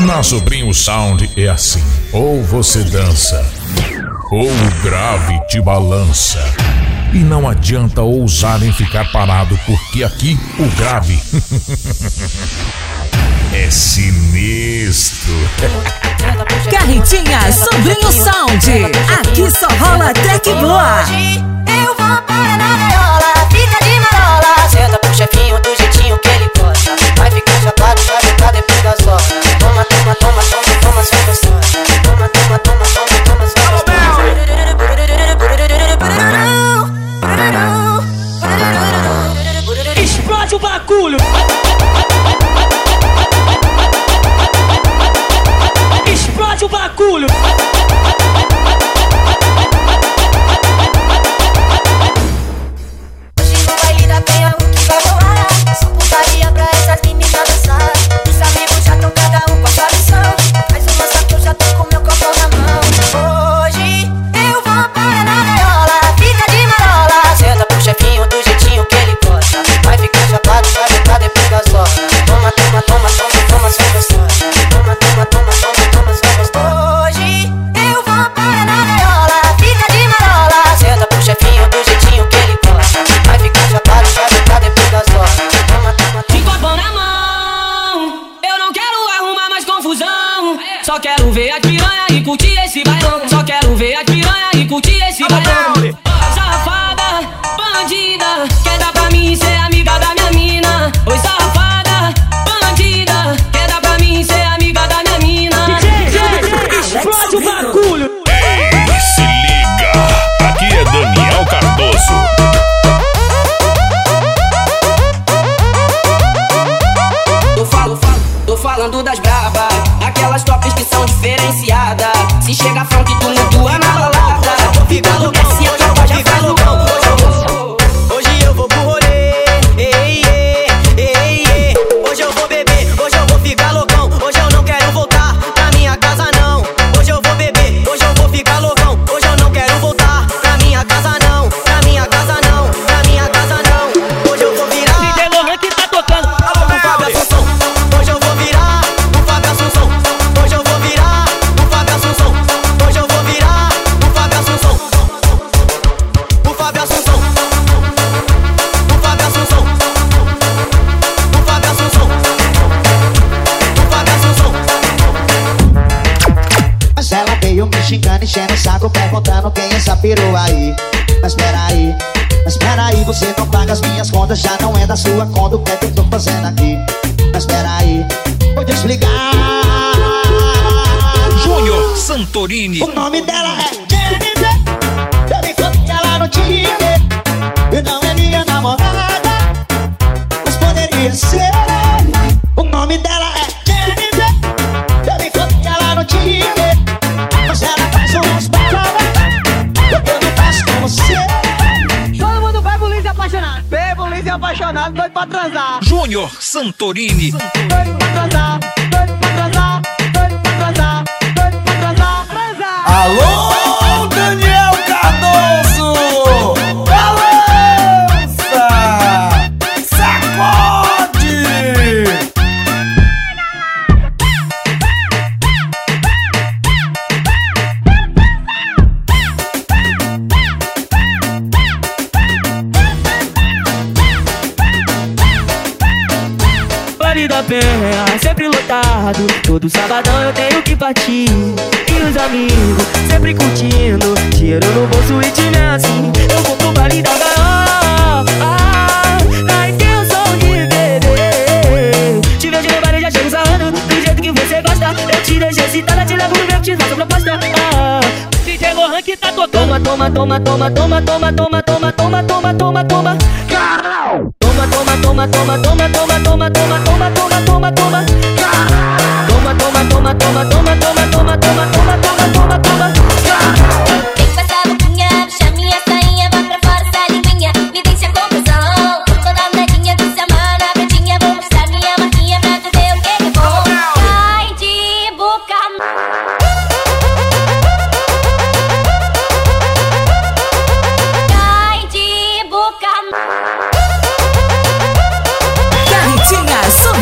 Na Sobrinho Sound é assim: ou você dança, ou o grave te balança. E não adianta ousar em ficar parado, porque aqui o grave é sinistro. Carretinha Sobrinho Sound, aqui só rola tec boa. Hoje eu vou para na gaiola, fica de marola. Senta pro chefinho do jeitinho que ele gosta. Vai ficar chapado, vai ficar depois das horas. Toma, toma, toma, toma, toma, só gostosa. Toma, toma, toma, toma, toma, só gostosa. Explode o bagulho! Explode o bagulho! Hoje no baile da penha o que vai rolar? Só putaria pra essas meninas dançar. Os amigos já tão cada um com a sua missão. Faz uma só que eu já tô com meu copo na mão. Hoje eu vou para na gaiola, fica de marola. Senta pro chefinho do jeitinho que ele gosta. Vai ficar chapado, vai ficar depois das horas. Toma, toma, toma, toma, toma, só gostosa. Toma, toma, toma, toma, toma, só gostosa. Hoje eu vou para na gaiola, fica de marola. Senta pro chefinho do jeitinho que ele gosta. Vai ficar chapado, vai ficar depois das horas. Toma, toma, toma. De copão na mão, eu não quero arrumar mais confusão. Só quero ver a piranha e curtir esse bailão. Só quero ver a piranha e curtir esse bailão. Safada, bandida, quer dar pra mim ser amiga da minha mina. Oi, safada, bandida, quer dar pra mim ser amiga da minha mina. Explode o bagulho! Ei, se liga! Aqui é Daniel Cardoso. Tô falando das braba, aquelas tops que são diferenciadas. Se chega front, tu não tua na balada. Fica loucão, se eu já fica loucão. Hoje eu vou pro rolê, ei, ei, ei, ei. Hoje eu vou beber, hoje eu vou ficar loucão. Hoje eu não quero voltar pra minha casa não. Hoje eu vou beber, hoje eu vou ficar loucão. Hoje eu não quero voltar pra minha casa não. Pra minha casa não, pra minha casa não. Hoje eu vou virar DJ Lohan que tá tocando. o Fábio Assunção. Hoje eu vou virar o Fábio Assunção. Hoje eu vou virar o Fábio Assunção. Hoje eu vou virar o Fábio Assunção. O Fábio Assunção. O Fábio Assunção. O Fábio Assunção. O Fábio Assunção. Mas ela veio me xingando, enchendo o saco, perguntando quem é essa perua aí. Mas peraí, você não paga as minhas contas, já não é da sua conta. O que é que eu tô fazendo aqui? Mas peraí, vou te explicar. Júnior Santorini. O nome dela é Jennifer. Eu encontrei ela no Tinder. E não é minha namorada, mas poderia ser. O nome dela é Jennifer. Eu encontrei ela no Tinder. Mas ela faz umas palavras que eu não faço com você. Todo mundo vai pro Liz apaixonado. Bebo, Liz apaixonado, doido pra transar. Júnior Santorini. Doido pra transar, doido pra transar, doido pra transar, doido pra transar, transar. Alô, Daniel Cardoso! Balança! Sacode! Vale da Penha, sempre lotado. Todo sabadão eu tenho que partir. E os amigos sempre curtindo. Dinheiro no bolso e time assim. Eu vou pro Vale da Gaiola, na intenção de beber. Te vejo no bar e já chego sarrando. Do jeito que você gosta, eu te deixo excitada. Te levo no meu, te faço proposta. DJ Lohan que tá tocando. Toma, toma, toma, toma, toma, toma, toma, toma, toma, toma, toma. Toma, toma, toma, toma, toma, toma, toma, toma, toma, toma, toma, toma. Toma, toma, toma, toma, toma, toma, toma, toma, toma, toma, toma, toma. Vem com essa boquinha, puxa minha sainha, vai pra fora essa linguinha, me deixa confusão. Tô toda nadinha, do seu mano, a pretinha, vou mostrar minha marquinha pra tu ver o que é bom. Sai de boca. Sai de boca. Carretinha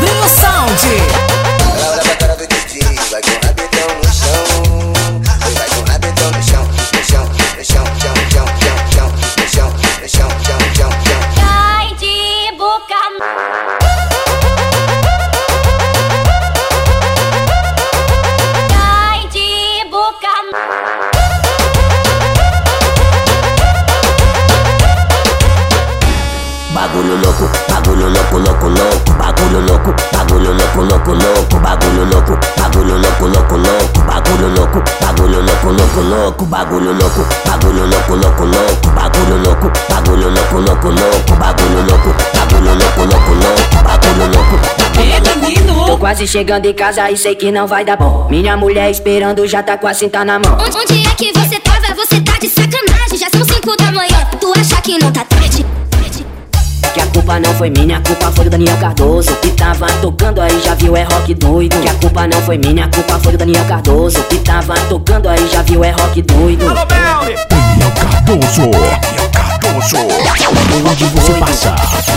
bagulho louco, bagulho louco, louco, louco, bagulho louco, bagulho louco, louco, louco, bagulho louco, bagulho louco, louco, louco, bagulho louco, bagulho louco, louco, louco, bagulho louco, bagulho louco, louco, louco, bagulho louco. Tô quase chegando em casa e sei que não vai dar bom. Minha mulher esperando já tá com a cinta na mão. Onde é que você tava? Você tá de sacanagem. Já são 5 da manhã, tu acha que não tá tarde? Que a culpa não foi minha, a culpa foi do Daniel Cardoso, que tava tocando aí, já viu, é rock doido. Que a culpa não foi minha, a culpa foi do Daniel Cardoso, que tava tocando aí, já viu, é rock doido. Daniel Cardoso, Daniel Cardoso. Onde você passa?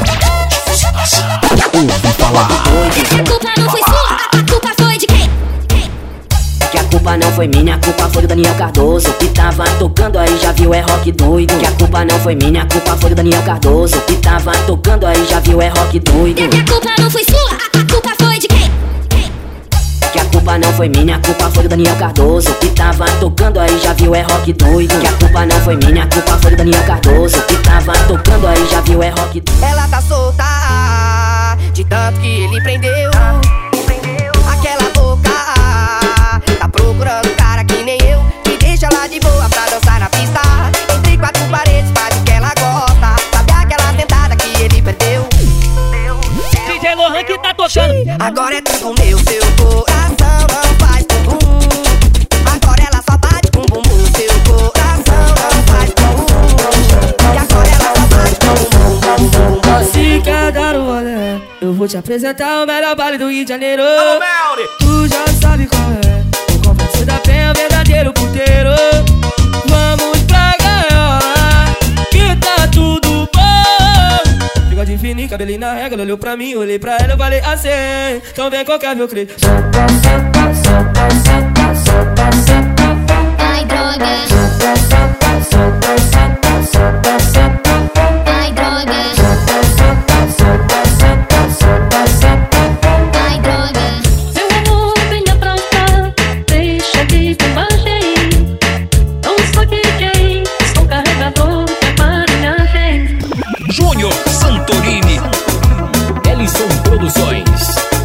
Ouvi falar. A culpa não foi sua, a culpa foi de quem? Que a culpa não foi minha, a culpa foi do Daniel Cardoso, que tava tocando aí, já viu, é rock doido. Que a culpa não foi minha, a culpa foi do Daniel Cardoso, que tava tocando aí, já viu, é rock doido. A culpa não foi sua, a culpa foi de quem? Que a culpa não foi minha, a culpa foi do Daniel Cardoso, que tava tocando aí, já viu, é rock doido. Que a culpa não foi minha, a culpa foi do Daniel Cardoso, que tava tocando aí, já viu, é rock doido. Ela tá solta, de tanto que ele prendeu. Aquela boca tá procurando um cara que nem eu, que deixa ela de boa pra dançar na pista. Entre 4 paredes faz o que ela gosta. Sabe aquela tentada que ele perdeu? DJ Lohan que tá tocando. Agora é tudo meu, seu coração não faz bumbum. Agora ela só bate com bumbum. Seu coração não faz bumbum. E agora ela só bate com bumbum. Se quer dar um rolê, eu vou te apresentar o melhor baile do Rio de Janeiro. Tu já sabe qual é, o Complexo da Penha, o verdadeiro puteiro. Vamos pra gaiola, que tá tudo bom. Bigode fininho, cabelinho na régua, ela olhou pra mim, olhei pra ela, eu falei assim. Então vem qualquer meu creio. Ai, droga. Ai, droga. Ai, droga. Meu amor, venha pra cá, deixa de bobagem. Não sou DJ, sou carregador de aparelhagem. Júnior Santorini, Ellison Produções.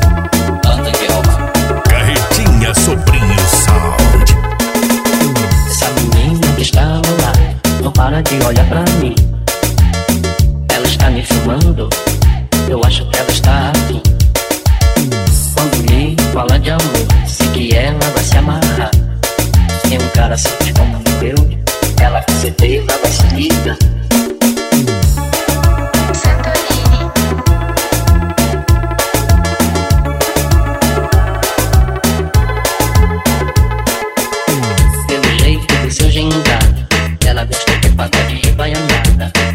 Carretinha Sobrinho Sound. Essa menina que está lá não para de olhar pra mim. Ela está me filmando, eu acho que ela está afim. Quando me fala de amor, sei que ela vai se amarrar. Tem um cara assim como eu, ela com certeza vai se ligar.